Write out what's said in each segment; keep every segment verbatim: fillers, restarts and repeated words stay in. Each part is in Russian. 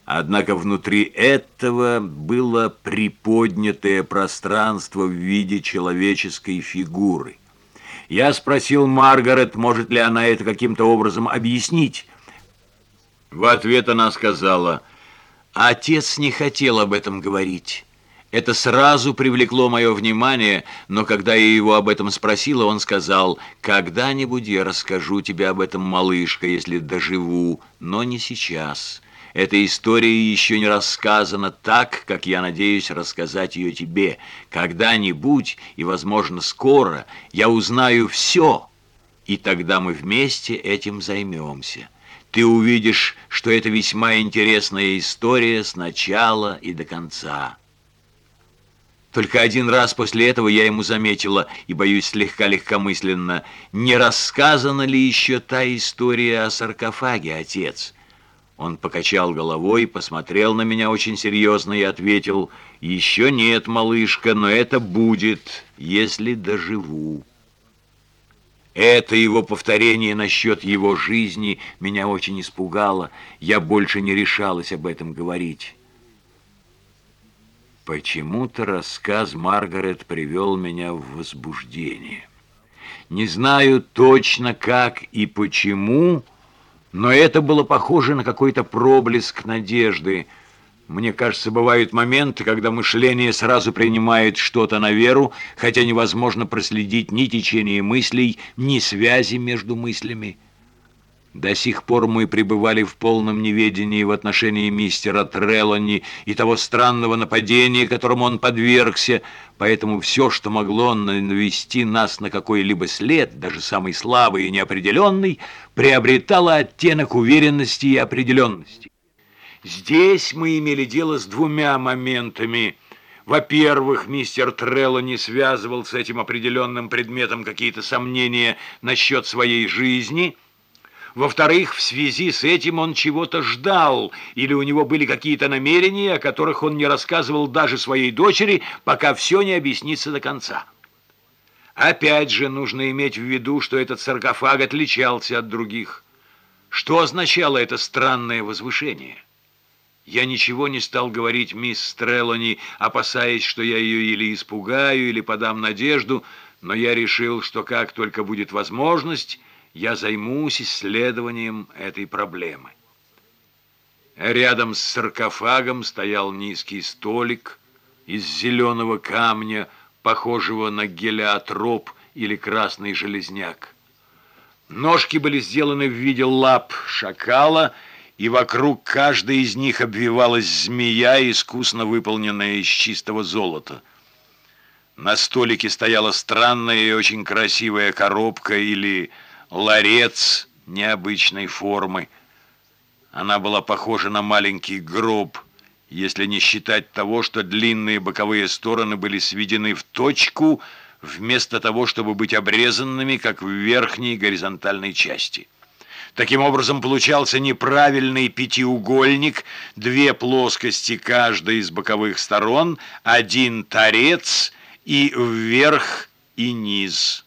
Однако внутри этого было приподнятое пространство в виде человеческой фигуры. Я спросил Маргарет, может ли она это каким-то образом объяснить. В ответ она сказала: «Отец не хотел об этом говорить». Это сразу привлекло мое внимание, но когда я его об этом спросила, он сказал: «Когда-нибудь я расскажу тебе об этом, малышка, если доживу, но не сейчас. Эта история еще не рассказана так, как я надеюсь рассказать ее тебе. Когда-нибудь, и, возможно, скоро, я узнаю все, и тогда мы вместе этим займемся. Ты увидишь, что это весьма интересная история с начала и до конца». Только один раз после этого я ему заметила, и, боюсь, слегка легкомысленно: «Не рассказана ли еще та история о саркофаге, отец?» Он покачал головой, посмотрел на меня очень серьезно и ответил: «Еще нет, малышка, но это будет, если доживу». Это его повторение насчет его жизни меня очень испугало. Я больше не решалась об этом говорить. Почему-то рассказ Маргарет привел меня в возбуждение. Не знаю точно как и почему, но это было похоже на какой-то проблеск надежды. Мне кажется, бывают моменты, когда мышление сразу принимает что-то на веру, хотя невозможно проследить ни течение мыслей, ни связи между мыслями. До сих пор мы пребывали в полном неведении в отношении мистера Трелони и того странного нападения, которому он подвергся, поэтому все, что могло навести нас на какой-либо след, даже самый слабый и неопределенный, приобретало оттенок уверенности и определенности. Здесь мы имели дело с двумя моментами. Во-первых, мистер Трелони связывал с этим определенным предметом какие-то сомнения насчет своей жизни. Во-вторых, в связи с этим он чего-то ждал, или у него были какие-то намерения, о которых он не рассказывал даже своей дочери, пока все не объяснится до конца. Опять же, нужно иметь в виду, что этот саркофаг отличался от других. Что означало это странное возвышение? Я ничего не стал говорить мисс Трелони, опасаясь, что я ее или испугаю, или подам надежду, но я решил, что как только будет возможность, я займусь исследованием этой проблемы. Рядом с саркофагом стоял низкий столик из зеленого камня, похожего на гелиотроп или красный железняк. Ножки были сделаны в виде лап шакала, и вокруг каждой из них обвивалась змея, искусно выполненная из чистого золота. На столике стояла странная и очень красивая коробка или ларец необычной формы. Она была похожа на маленький гроб, если не считать того, что длинные боковые стороны были сведены в точку, вместо того, чтобы быть обрезанными, как в верхней горизонтальной части. Таким образом, получался неправильный пятиугольник, две плоскости каждой из боковых сторон, один торец и вверх и низ.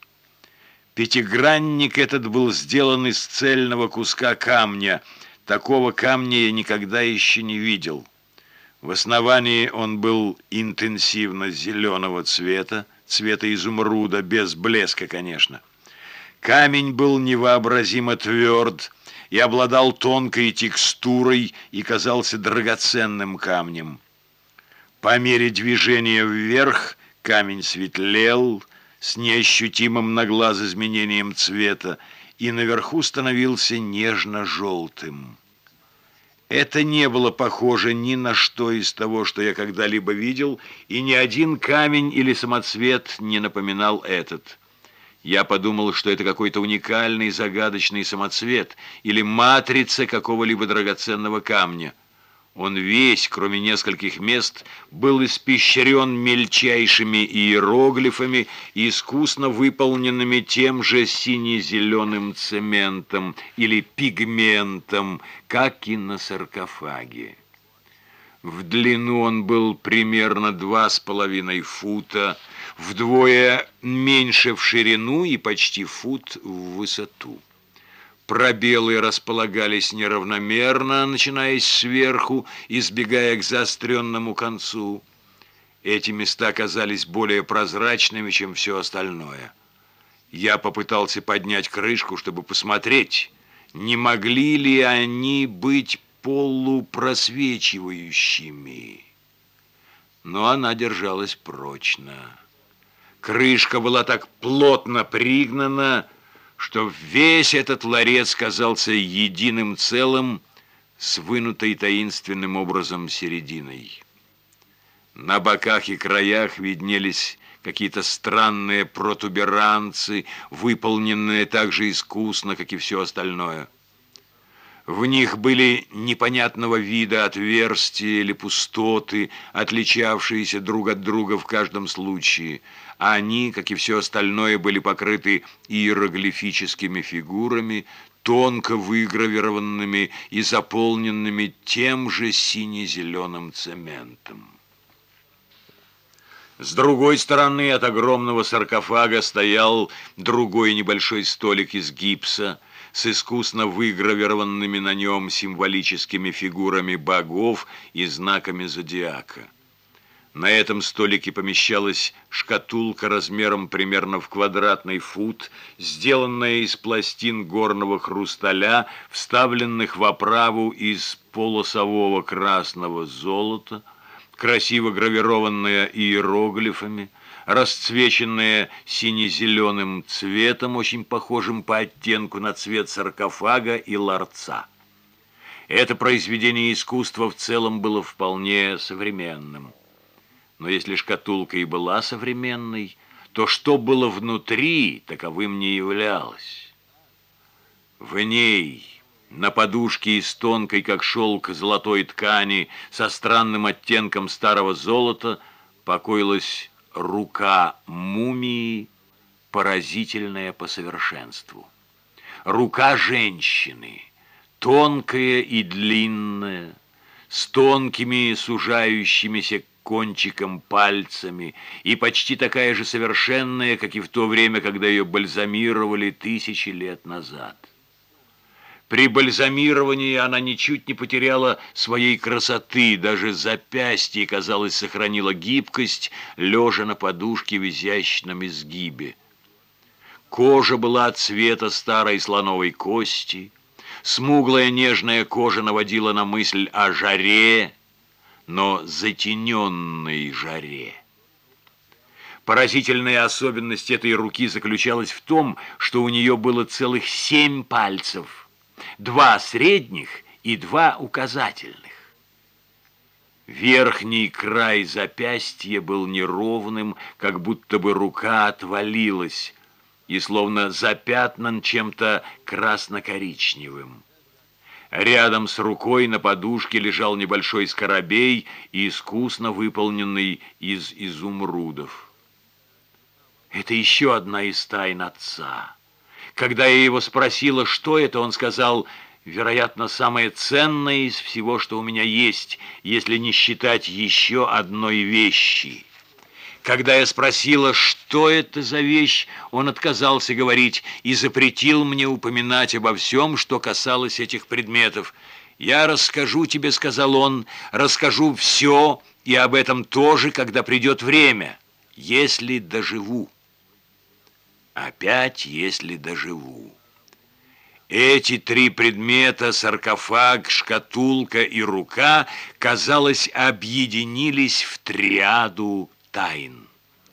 Пятигранник этот был сделан из цельного куска камня. Такого камня я никогда еще не видел. В основании он был интенсивно зеленого цвета, цвета изумруда, без блеска, конечно. Камень был невообразимо тверд и обладал тонкой текстурой и казался драгоценным камнем. По мере движения вверх камень светлел с неощутимым на глаз изменением цвета и наверху становился нежно-желтым. Это не было похоже ни на что из того, что я когда-либо видел, и ни один камень или самоцвет не напоминал этот. Я подумал, что это какой-то уникальный загадочный самоцвет или матрица какого-либо драгоценного камня. Он весь, кроме нескольких мест, был испещрен мельчайшими иероглифами, искусно выполненными тем же сине-зеленым цементом или пигментом, как и на саркофаге. В длину он был примерно два с половиной фута, вдвое меньше в ширину и почти фут в высоту. Пробелы располагались неравномерно, начинаясь сверху и сбегая к заостренному концу. Эти места казались более прозрачными, чем все остальное. Я попытался поднять крышку, чтобы посмотреть, не могли ли они быть полупросвечивающими. Но она держалась прочно. Крышка была так плотно пригнана, что весь этот ларец казался единым целым с вынутой таинственным образом серединой. На боках и краях виднелись какие-то странные протуберанцы, выполненные так же искусно, как и все остальное. В них были непонятного вида отверстия или пустоты, отличавшиеся друг от друга в каждом случае. А они, как и все остальное, были покрыты иероглифическими фигурами, тонко выгравированными и заполненными тем же сине-зеленым цементом. С другой стороны от огромного саркофага стоял другой небольшой столик из гипса с искусно выгравированными на нем символическими фигурами богов и знаками зодиака. На этом столике помещалась шкатулка размером примерно в квадратный фут, сделанная из пластин горного хрусталя, вставленных в оправу из полосового красного золота, красиво гравированная иероглифами, расцвеченная сине-зеленым цветом, очень похожим по оттенку на цвет саркофага и ларца. Это произведение искусства в целом было вполне современным. Но если шкатулка и была современной, то что было внутри, таковым не являлось. В ней, на подушке из тонкой, как шелк, золотой ткани со странным оттенком старого золота, покоилась рука мумии, поразительная по совершенству. Рука женщины, тонкая и длинная, с тонкими сужающимися кончиком пальцами и почти такая же совершенная, как и в то время, когда ее бальзамировали тысячи лет назад. При бальзамировании она ничуть не потеряла своей красоты, даже запястье, казалось, сохранило гибкость, лежа на подушке в изящном изгибе. Кожа была цвета старой слоновой кости, смуглая нежная кожа наводила на мысль о жаре, но затененной жаре. Поразительная особенность этой руки заключалась в том, что у нее было целых семь пальцев, два средних и два указательных. Верхний край запястья был неровным, как будто бы рука отвалилась, и словно запятнан чем-то красно-коричневым. Рядом с рукой на подушке лежал небольшой скоробей, искусно выполненный из изумрудов. Это еще одна из тайн отца. Когда я его спросила, что это, он сказал: вероятно, самое ценное из всего, что у меня есть, если не считать еще одной вещи. Когда я спросила, что это за вещь, он отказался говорить и запретил мне упоминать обо всем, что касалось этих предметов. «Я расскажу тебе, — сказал он, — расскажу все, и об этом тоже, когда придет время, если доживу». Опять, если доживу. Эти три предмета — саркофаг, шкатулка и рука — казалось, объединились в триаду тайн.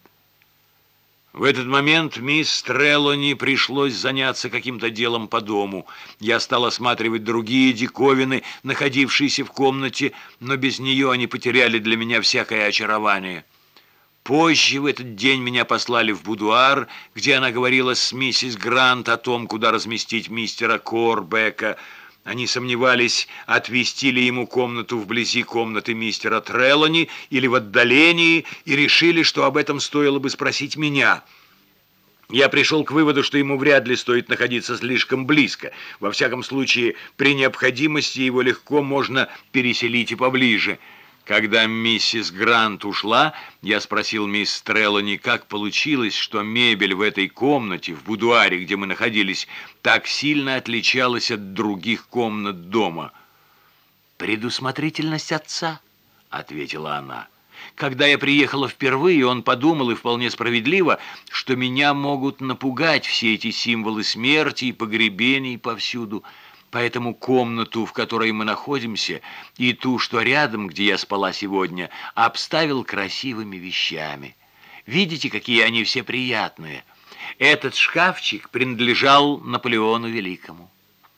В этот момент мисс Трелони пришлось заняться каким-то делом по дому. Я стал осматривать другие диковины, находившиеся в комнате, но без нее они потеряли для меня всякое очарование. Позже в этот день меня послали в будуар, где она говорила с миссис Грант о том, куда разместить мистера Корбека. Они сомневались, отвести ли ему комнату вблизи комнаты мистера Трелони или в отдалении, и решили, что об этом стоило бы спросить меня. Я пришел к выводу, что ему вряд ли стоит находиться слишком близко. Во всяком случае, при необходимости его легко можно переселить и поближе. Когда миссис Грант ушла, я спросил мисс Треллани, как получилось, что мебель в этой комнате, в будуаре, где мы находились, так сильно отличалась от других комнат дома. «Предусмотрительность отца», — ответила она. «Когда я приехала впервые, он подумал, и вполне справедливо, что меня могут напугать все эти символы смерти и погребений повсюду. Поэтому комнату, в которой мы находимся, и ту, что рядом, где я спала сегодня, обставил красивыми вещами. Видите, какие они все приятные? Этот шкафчик принадлежал Наполеону Великому».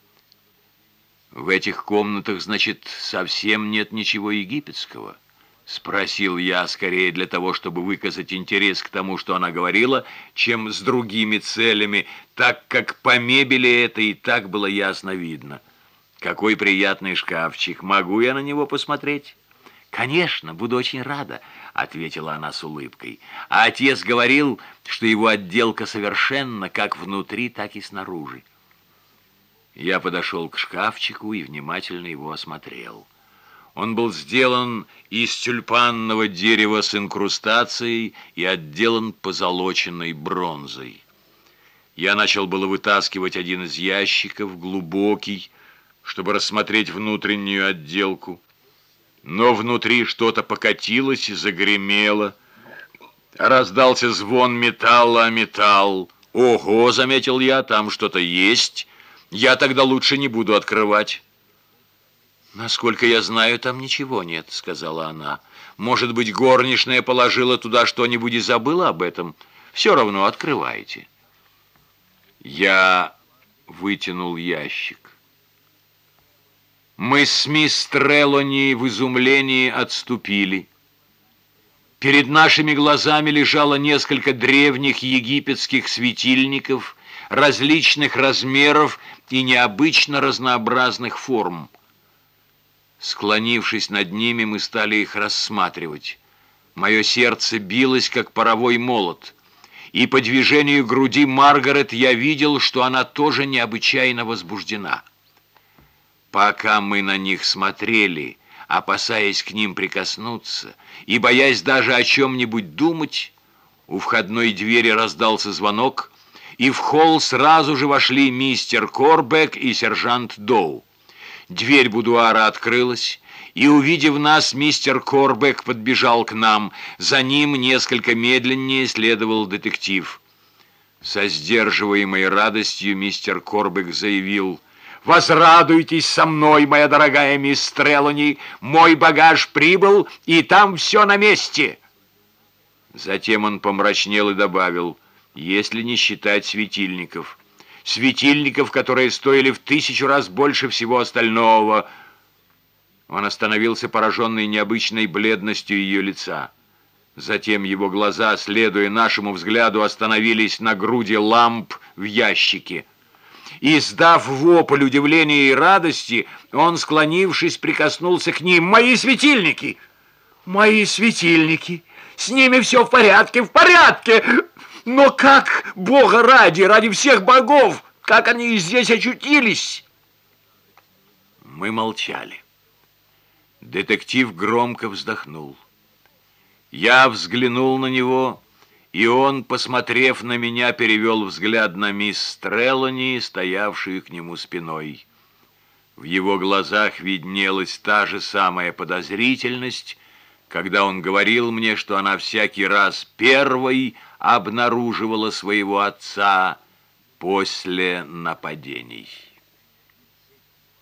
«В этих комнатах, значит, совсем нет ничего египетского?» — спросил я, скорее для того, чтобы выказать интерес к тому, что она говорила, чем с другими целями, так как по мебели это и так было ясно видно. «Какой приятный шкафчик! Могу я на него посмотреть?» «Конечно, буду очень рада», — ответила она с улыбкой. «А отец говорил, что его отделка совершенна как внутри, так и снаружи». Я подошел к шкафчику и внимательно его осмотрел. Он был сделан из тюльпанного дерева с инкрустацией и отделан позолоченной бронзой. Я начал было вытаскивать один из ящиков, глубокий, чтобы рассмотреть внутреннюю отделку. Но внутри что-то покатилось и загремело. Раздался звон металла о металл. «Ого!» — заметил я, — «там что-то есть. Я тогда лучше не буду открывать». «Насколько я знаю, там ничего нет», — сказала она. «Может быть, горничная положила туда что-нибудь и забыла об этом? Все равно открывайте». Я вытянул ящик. Мы с мисс Треллани в изумлении отступили. Перед нашими глазами лежало несколько древних египетских светильников различных размеров и необычно разнообразных форм. Склонившись над ними, мы стали их рассматривать. Мое сердце билось, как паровой молот, и по движению груди Маргарет я видел, что она тоже необычайно возбуждена. Пока мы на них смотрели, опасаясь к ним прикоснуться и боясь даже о чем-нибудь думать, у входной двери раздался звонок, и в холл сразу же вошли мистер Корбек и сержант Доу. Дверь будуара открылась, и, увидев нас, мистер Корбек подбежал к нам. За ним несколько медленнее следовал детектив. Со сдерживаемой радостью мистер Корбек заявил: «Возрадуйтесь со мной, моя дорогая мисс Треллани, мой багаж прибыл, и там все на месте». Затем он помрачнел и добавил: «если не считать светильников». Светильников, которые стоили в тысячу раз больше всего остального. Он остановился, пораженный необычной бледностью ее лица. Затем его глаза, следуя нашему взгляду, остановились на груди ламп в ящике. Издав вопль удивления и радости, он, склонившись, прикоснулся к ним. «Мои светильники! Мои светильники! С ними все в порядке, в порядке! Но как, Бога ради, ради всех богов, как они здесь очутились?» Мы молчали. Детектив громко вздохнул. Я взглянул на него, и он, посмотрев на меня, перевел взгляд на мисс Треллани, стоявшую к нему спиной. В его глазах виднелась та же самая подозрительность, когда он говорил мне, что она всякий раз первой обнаруживала своего отца после нападений.